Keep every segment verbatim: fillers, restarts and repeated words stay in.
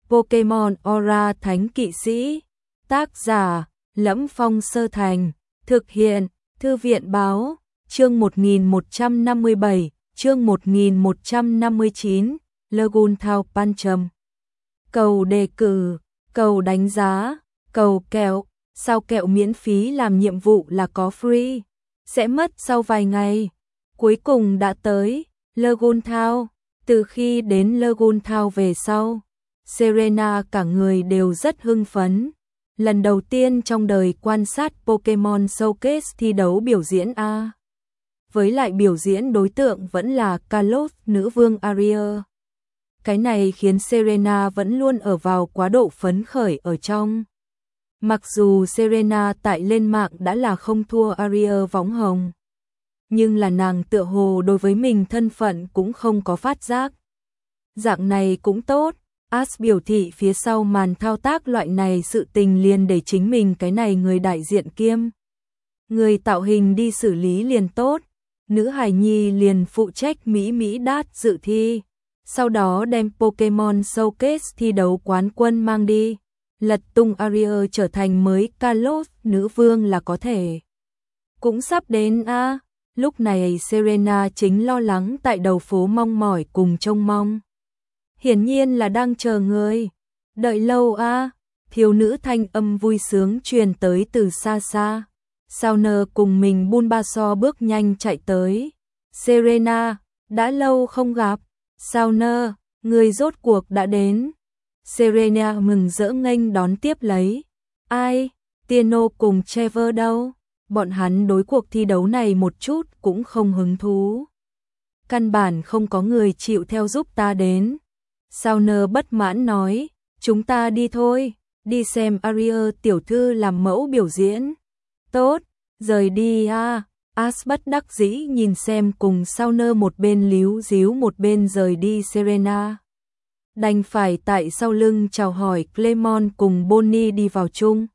Pokemon Aura Thánh Kỵ Sĩ. Tác giả: Lẫm Phong Sơ Thành. Thực hiện: Thư viện báo. Chương một nghìn một trăm năm mươi bảy, chương một nghìn một trăm năm mươi chín, Lagoon Town Pancham. Cầu đề cử, cầu đánh giá, cầu kẹo, sao kẹo miễn phí làm nhiệm vụ là có free, sẽ mất sau vài ngày. Cuối cùng đã tới Lagoon Town. Từ khi đến Lagoon Town về sau, Serena cả người đều rất hưng phấn. Lần đầu tiên trong đời quan sát Pokemon Showcase thi đấu biểu diễn A. Với lại biểu diễn đối tượng vẫn là Kalos, nữ vương Ariel. Cái này khiến Serena vẫn luôn ở vào quá độ phấn khởi ở trong. Mặc dù Serena tại lên mạng đã là không thua Ariel võng hồng, nhưng là nàng tựa hồ đối với mình thân phận cũng không có phát giác. Dạng này cũng tốt. Ash biểu thị phía sau màn thao tác loại này sự tình liền để chính mình cái này người đại diện kiêm người tạo hình đi xử lý liền tốt. Nữ hài nhi liền phụ trách Mỹ Mỹ Đát dự thi, sau đó đem Pokemon Showcase thi đấu quán quân mang đi, lật tung Ariel trở thành mới Kalos nữ vương là có thể. Cũng sắp đến a. À. Lúc này Serena chính lo lắng tại đầu phố mong mỏi cùng trông mong. Hiển nhiên là đang chờ người. Đợi lâu a. À. Thiếu nữ thanh âm vui sướng truyền tới từ xa xa. Sauner cùng mình Bulbasaur bước nhanh chạy tới. Serena, đã lâu không gặp. Sauner, người rốt cuộc đã đến. Serena mừng rỡ nghênh đón tiếp lấy. Ai, Tino cùng Trevor đâu? Bọn hắn đối cuộc thi đấu này một chút cũng không hứng thú. Căn bản không có người chịu theo giúp ta đến. Sauner bất mãn nói, chúng ta đi thôi, đi xem Ariel tiểu thư làm mẫu biểu diễn. Tốt, rời đi a. Ash bất đắc dĩ nhìn xem cùng Sauner một bên líu díu một bên rời đi Serena. Đành phải tại sau lưng chào hỏi Clemon cùng Bonnie đi vào chung.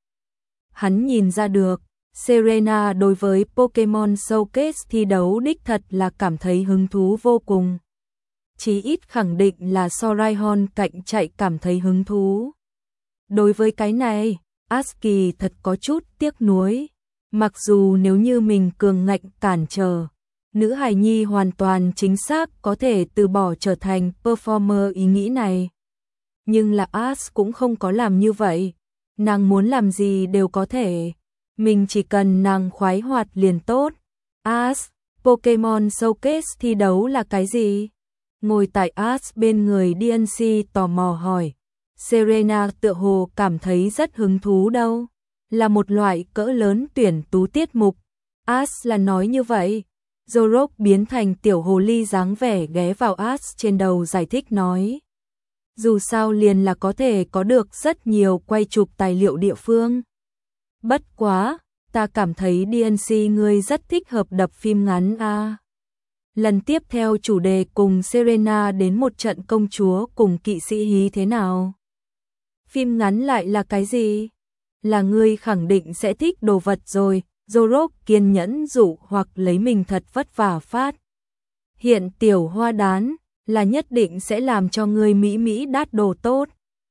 Hắn nhìn ra được, Serena đối với Pokemon Showcase thi đấu đích thật là cảm thấy hứng thú vô cùng. Chí ít khẳng định là so Rhyhorn cạnh chạy cảm thấy hứng thú. Đối với cái này, Ash kỳ thật có chút tiếc nuối. Mặc dù nếu như mình cường ngạnh cản trở, nữ hài nhi hoàn toàn chính xác có thể từ bỏ trở thành performer ý nghĩ này. Nhưng là Ash cũng không có làm như vậy. Nàng muốn làm gì đều có thể. Mình chỉ cần nàng khoái hoạt liền tốt. Ash, Pokemon Showcase thi đấu là cái gì? Ngồi tại Ash bên người đê en xê tò mò hỏi. Serena tựa hồ cảm thấy rất hứng thú đâu. Là một loại cỡ lớn tuyển tú tiết mục. Ash là nói như vậy. Zorok biến thành tiểu hồ ly dáng vẻ ghé vào Ash trên đầu giải thích nói. Dù sao liền là có thể có được rất nhiều quay chụp tài liệu địa phương. Bất quá, ta cảm thấy đê en xê ngươi rất thích hợp đập phim ngắn a. À. Lần tiếp theo chủ đề cùng Serena đến một trận công chúa cùng kỵ sĩ hí thế nào? Phim ngắn lại là cái gì? Là ngươi khẳng định sẽ thích đồ vật rồi. Zorok kiên nhẫn dụ hoặc lấy mình thật vất vả phát. Hiện tiểu hoa đán là nhất định sẽ làm cho ngươi Mỹ Mỹ Đát đồ tốt.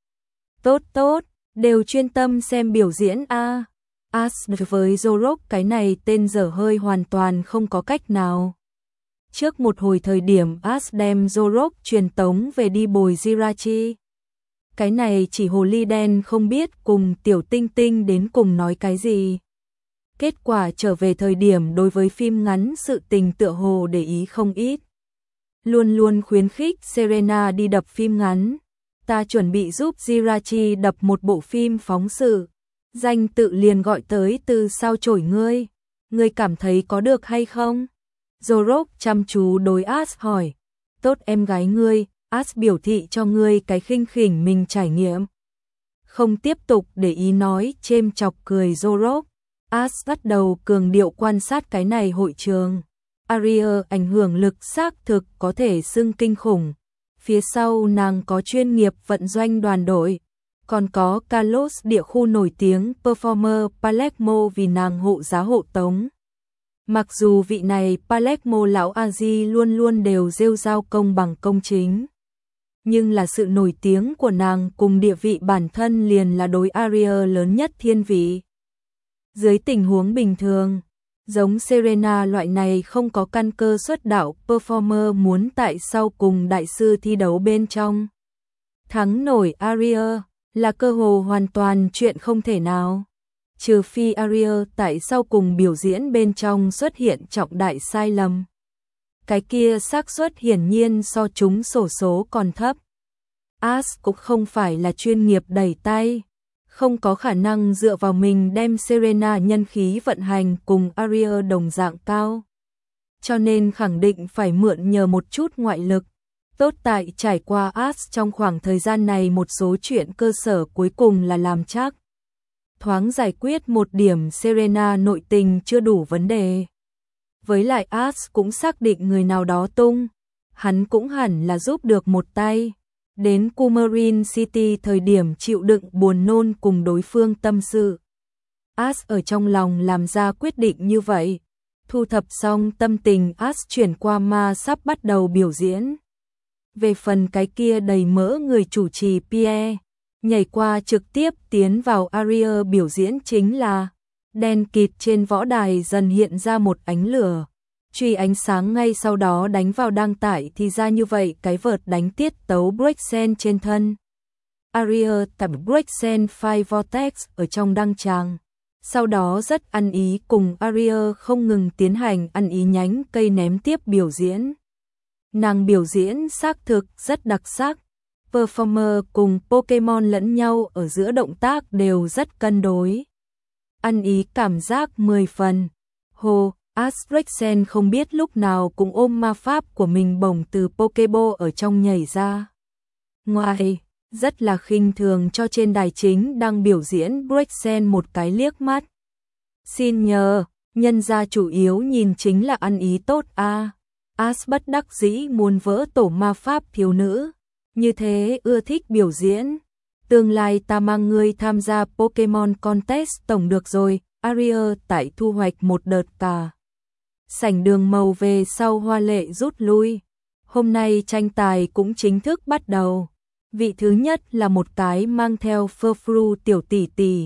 Tốt tốt, đều chuyên tâm xem biểu diễn a. À. Ash với Zorok cái này tên dở hơi hoàn toàn không có cách nào. Trước một hồi thời điểm Ash đem Zorok truyền tống về đi bồi Jirachi. Cái này chỉ hồ ly đen không biết cùng tiểu tinh tinh đến cùng nói cái gì. Kết quả trở về thời điểm đối với phim ngắn sự tình tựa hồ để ý không ít. Luôn luôn khuyến khích Serena đi đập phim ngắn. Ta chuẩn bị giúp Jirachi đập một bộ phim phóng sự. Danh tự liền gọi tới từ sao chổi ngươi. Ngươi cảm thấy có được hay không? Zorok chăm chú đối Ash hỏi. Tốt em gái ngươi, Ash biểu thị cho ngươi cái khinh khỉnh mình trải nghiệm. Không tiếp tục để ý nói chêm chọc cười Zorok. Ash bắt đầu cường điệu quan sát cái này hội trường. Ariel ảnh hưởng lực xác thực có thể xưng kinh khủng. Phía sau nàng có chuyên nghiệp vận doanh đoàn đội. Còn có Kalos địa khu nổi tiếng performer Palermo vì nàng hộ giá hộ tống. Mặc dù vị này Palermo lão A-di luôn luôn đều rêu rao công bằng công chính. nhưng là sự nổi tiếng của nàng cùng địa vị bản thân liền là đối Aria lớn nhất thiên vị. Dưới tình huống bình thường, giống Serena loại này không có căn cơ xuất đạo performer muốn tại sau cùng đại sư thi đấu bên trong thắng nổi Aria là cơ hồ hoàn toàn chuyện không thể nào. Trừ phi Aria tại sau cùng biểu diễn bên trong xuất hiện trọng đại sai lầm. Cái kia xác suất hiển nhiên so chúng xổ số còn thấp. As cũng không phải là chuyên nghiệp đẩy tay, không có khả năng dựa vào mình đem Serena nhân khí vận hành cùng Aria đồng dạng cao. Cho nên khẳng định phải mượn nhờ một chút ngoại lực. Tốt tại trải qua As trong khoảng thời gian này một số chuyện cơ sở cuối cùng là làm chắc. Thoáng giải quyết một điểm Serena nội tình chưa đủ vấn đề. Với lại As cũng xác định người nào đó tung, hắn cũng hẳn là giúp được một tay. Đến Coumarin City thời điểm chịu đựng buồn nôn cùng đối phương tâm sự. As ở trong lòng làm ra quyết định như vậy. Thu thập xong tâm tình, As chuyển qua ma sắp bắt đầu biểu diễn. Về phần cái kia đầy mỡ người chủ trì Pierre, nhảy qua trực tiếp tiến vào Aria biểu diễn chính là đen kịt trên võ đài dần hiện ra một ánh lửa. Truy ánh sáng ngay sau đó đánh vào đang tải thì ra như vậy cái vợt đánh tiết tấu breaksen trên thân. Aria tập breaksen Five Vortex ở trong đăng tràng. Sau đó rất ăn ý cùng Aria không ngừng tiến hành ăn ý nhánh cây ném tiếp biểu diễn. Nàng biểu diễn xác thực rất đặc sắc. Performer cùng Pokemon lẫn nhau ở giữa động tác đều rất cân đối. Ăn ý cảm giác mười phần. Hồ, Astrexen không biết lúc nào cũng ôm ma pháp của mình bổng từ Pokeball ở trong nhảy ra. Ngoài, rất là khinh thường cho trên đài chính đang biểu diễn Brexen một cái liếc mắt. Xin nhờ, nhân gia chủ yếu nhìn chính là ăn ý tốt a. À. As bất đắc dĩ muốn vỡ tổ ma pháp thiếu nữ. Như thế ưa thích biểu diễn. Tương lai ta mang ngươi tham gia Pokemon Contest tổng được rồi. Aria tại thu hoạch một đợt cả. Sảnh đường màu về sau hoa lệ rút lui. Hôm nay tranh tài cũng chính thức bắt đầu. Vị thứ nhất là một cái mang theo Furfru tiểu tỷ tỷ.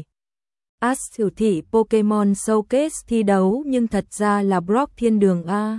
As tiểu thị Pokemon Showcase thi đấu nhưng thật ra là Brock thiên đường A.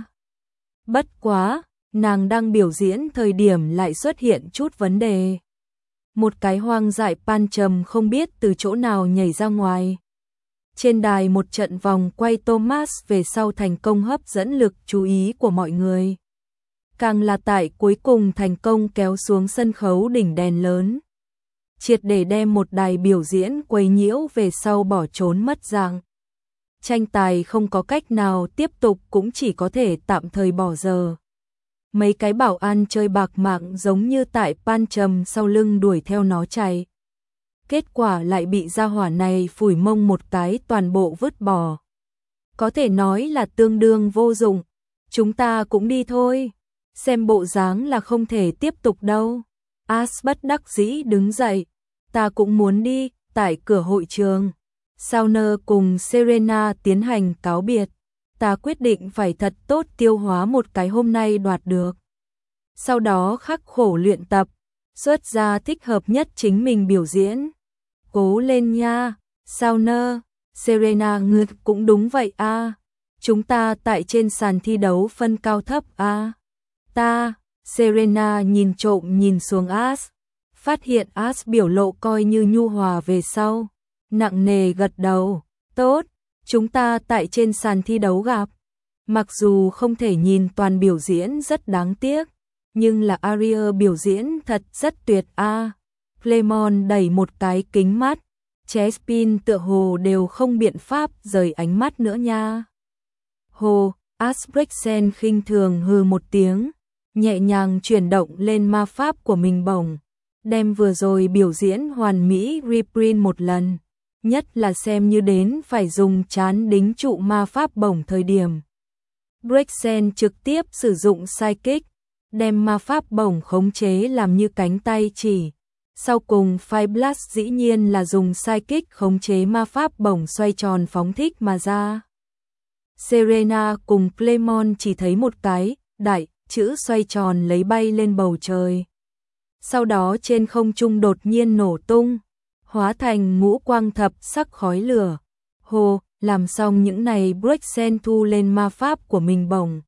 Bất quá, nàng đang biểu diễn thời điểm lại xuất hiện chút vấn đề. Một cái hoang dại Pancham không biết từ chỗ nào nhảy ra ngoài. Trên đài một trận vòng quay Thomas về sau thành công hấp dẫn lực chú ý của mọi người. Càng là tại cuối cùng thành công kéo xuống sân khấu đỉnh đèn lớn. Triệt để đem một đài biểu diễn quấy nhiễu về sau bỏ trốn mất dạng. Tranh tài không có cách nào tiếp tục cũng chỉ có thể tạm thời bỏ giờ. Mấy cái bảo an chơi bạc mạng giống như tại Pancham sau lưng đuổi theo nó chạy. Kết quả lại bị gia hỏa này phủi mông một cái toàn bộ vứt bỏ. Có thể nói là tương đương vô dụng. Chúng ta cũng đi thôi. Xem bộ dáng là không thể tiếp tục đâu. As bất đắc dĩ đứng dậy. Ta cũng muốn đi, tại cửa hội trường. Sauner cùng Serena tiến hành cáo biệt. Ta quyết định phải thật tốt tiêu hóa một cái hôm nay đoạt được. Sau đó khắc khổ luyện tập, xuất ra thích hợp nhất chính mình biểu diễn. Cố lên nha, Sauner, Serena ngược cũng đúng vậy a. À. Chúng ta tại trên sàn thi đấu phân cao thấp a. À. Ta, Serena nhìn trộm nhìn xuống As, phát hiện As biểu lộ coi như nhu hòa về sau, nặng nề gật đầu, tốt, chúng ta tại trên sàn thi đấu gặp. Mặc dù không thể nhìn toàn biểu diễn rất đáng tiếc, nhưng là Aria biểu diễn thật rất tuyệt a. À. Clemon đẩy một cái kính mắt, Chespin tựa hồ đều không biện pháp rời ánh mắt nữa nha. Hồ, Asbrexen khinh thường hừ một tiếng, nhẹ nhàng chuyển động lên ma pháp của mình bổng, đem vừa rồi biểu diễn hoàn mỹ reprint một lần, nhất là xem như đến phải dùng chán đính trụ ma pháp bổng thời điểm. Brexen trực tiếp sử dụng Psychic, đem ma pháp bổng khống chế làm như cánh tay chỉ. Sau cùng Fire Blast dĩ nhiên là dùng Psychic khống chế ma pháp bổng xoay tròn phóng thích mà ra. Serena cùng Clemon chỉ thấy một cái đại chữ xoay tròn lấy bay lên bầu trời. sau đó trên không trung đột nhiên nổ tung, hóa thành ngũ quang thập sắc khói lửa. Hồ, làm xong những này Brexen thu lên ma pháp của mình bổng.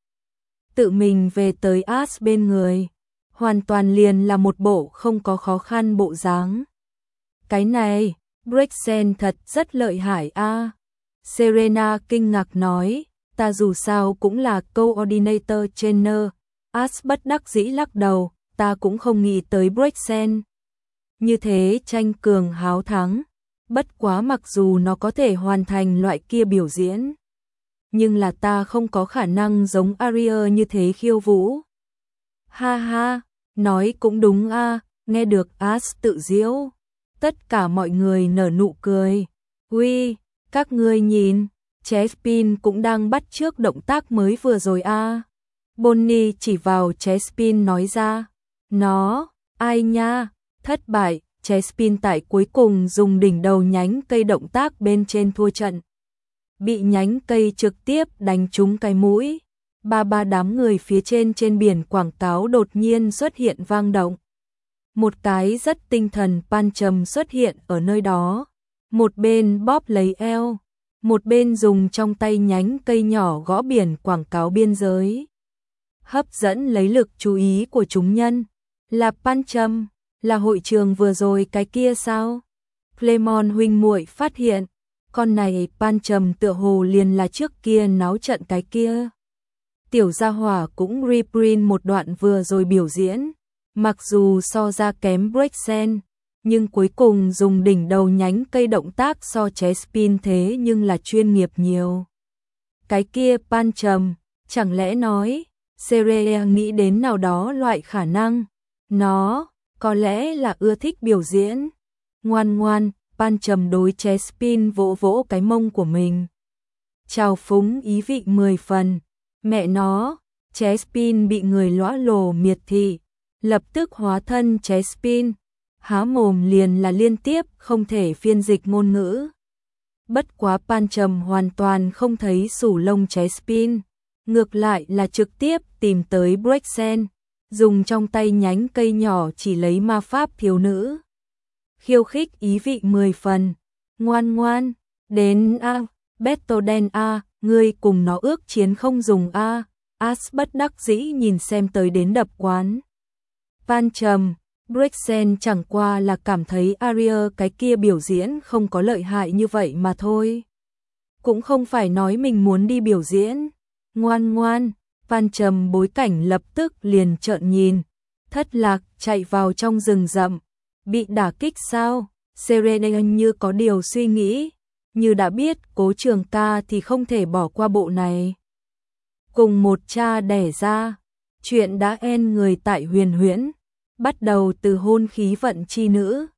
Tự mình về tới Ash bên người. Hoàn toàn liền là một bộ không có khó khăn bộ dáng. Cái này, Brexen thật rất lợi hại a. Serena kinh ngạc nói, ta dù sao cũng là coordinator trainer. Ash bất đắc dĩ lắc đầu, ta cũng không nghĩ tới Brexen. Như thế tranh cường háo thắng. Bất quá mặc dù nó có thể hoàn thành loại kia biểu diễn, nhưng là ta không có khả năng giống Aria như thế khiêu vũ. Ha ha, nói cũng đúng a, nghe được Ash tự giễu. Tất cả mọi người nở nụ cười. Uy, các ngươi nhìn, Chespin cũng đang bắt chước động tác mới vừa rồi a. Bonnie chỉ vào Chespin nói ra. Nó, ai nha, thất bại. Chespin tại cuối cùng dùng đỉnh đầu nhánh cây động tác bên trên thua trận. Bị nhánh cây trực tiếp đánh trúng cái mũi. Ba ba đám người phía trên trên biển quảng cáo đột nhiên xuất hiện vang động. Một cái rất tinh thần pan trầm xuất hiện ở nơi đó. Một bên bóp lấy eo, một bên dùng trong tay nhánh cây nhỏ gõ biển quảng cáo biên giới. Hấp dẫn lấy lực chú ý của chúng nhân. Là pan trầm. Là hội trường vừa rồi cái kia sao? Clemon huynh muội phát hiện, con này pan trầm tựa hồ liền là trước kia náo trận cái kia. Tiểu gia hỏa cũng reprint một đoạn vừa rồi biểu diễn, mặc dù so ra kém Brexen, nhưng cuối cùng dùng đỉnh đầu nhánh cây động tác so Chespin thế nhưng là chuyên nghiệp nhiều. Cái kia pan trầm, chẳng lẽ nói, Serea nghĩ đến nào đó loại khả năng, nó có lẽ là ưa thích biểu diễn. Ngoan ngoan, pan trầm đối Chespin vỗ vỗ cái mông của mình. Chào phúng ý vị mười phần. Mẹ nó, Chespin bị người lõa lồ miệt thị. Lập tức hóa thân Chespin. Há mồm liền là liên tiếp không thể phiên dịch ngôn ngữ. Bất quá pan trầm hoàn toàn không thấy sủ lông Chespin. Ngược lại là trực tiếp tìm tới Brexen. Dùng trong tay nhánh cây nhỏ chỉ lấy ma pháp thiếu nữ. Khiêu khích ý vị mười phần. Ngoan ngoan, đến a, Beto đen a, ngươi cùng nó ước chiến không dùng a. Ash bất đắc dĩ nhìn xem tới đến đập quán. Pan trầm, Brexen chẳng qua là cảm thấy Aria cái kia biểu diễn không có lợi hại như vậy mà thôi. Cũng không phải nói mình muốn đi biểu diễn. Ngoan ngoan. Pan trầm bối cảnh lập tức liền trợn nhìn, thất lạc chạy vào trong rừng rậm. Bị đả kích sao? Serena như có điều suy nghĩ, như đã biết Cố Trường Ca thì không thể bỏ qua bộ này. Cùng một cha đẻ ra, chuyện đã end người tại Huyền Huyễn, bắt đầu từ hôn khí vận chi nữ.